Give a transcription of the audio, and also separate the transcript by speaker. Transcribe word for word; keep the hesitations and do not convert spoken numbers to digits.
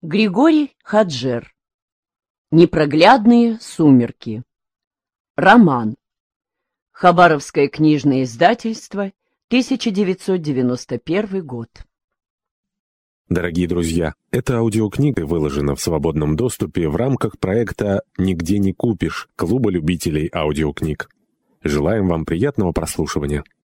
Speaker 1: Григорий Хаджер. Непроглядные сумерки. Роман. Хабаровское книжное издательство, тысяча девятьсот девяносто первый год.
Speaker 2: Дорогие друзья, эта аудиокнига выложена в свободном доступе в рамках проекта «Нигде не купишь» Клуба любителей аудиокниг. Желаем вам приятного прослушивания.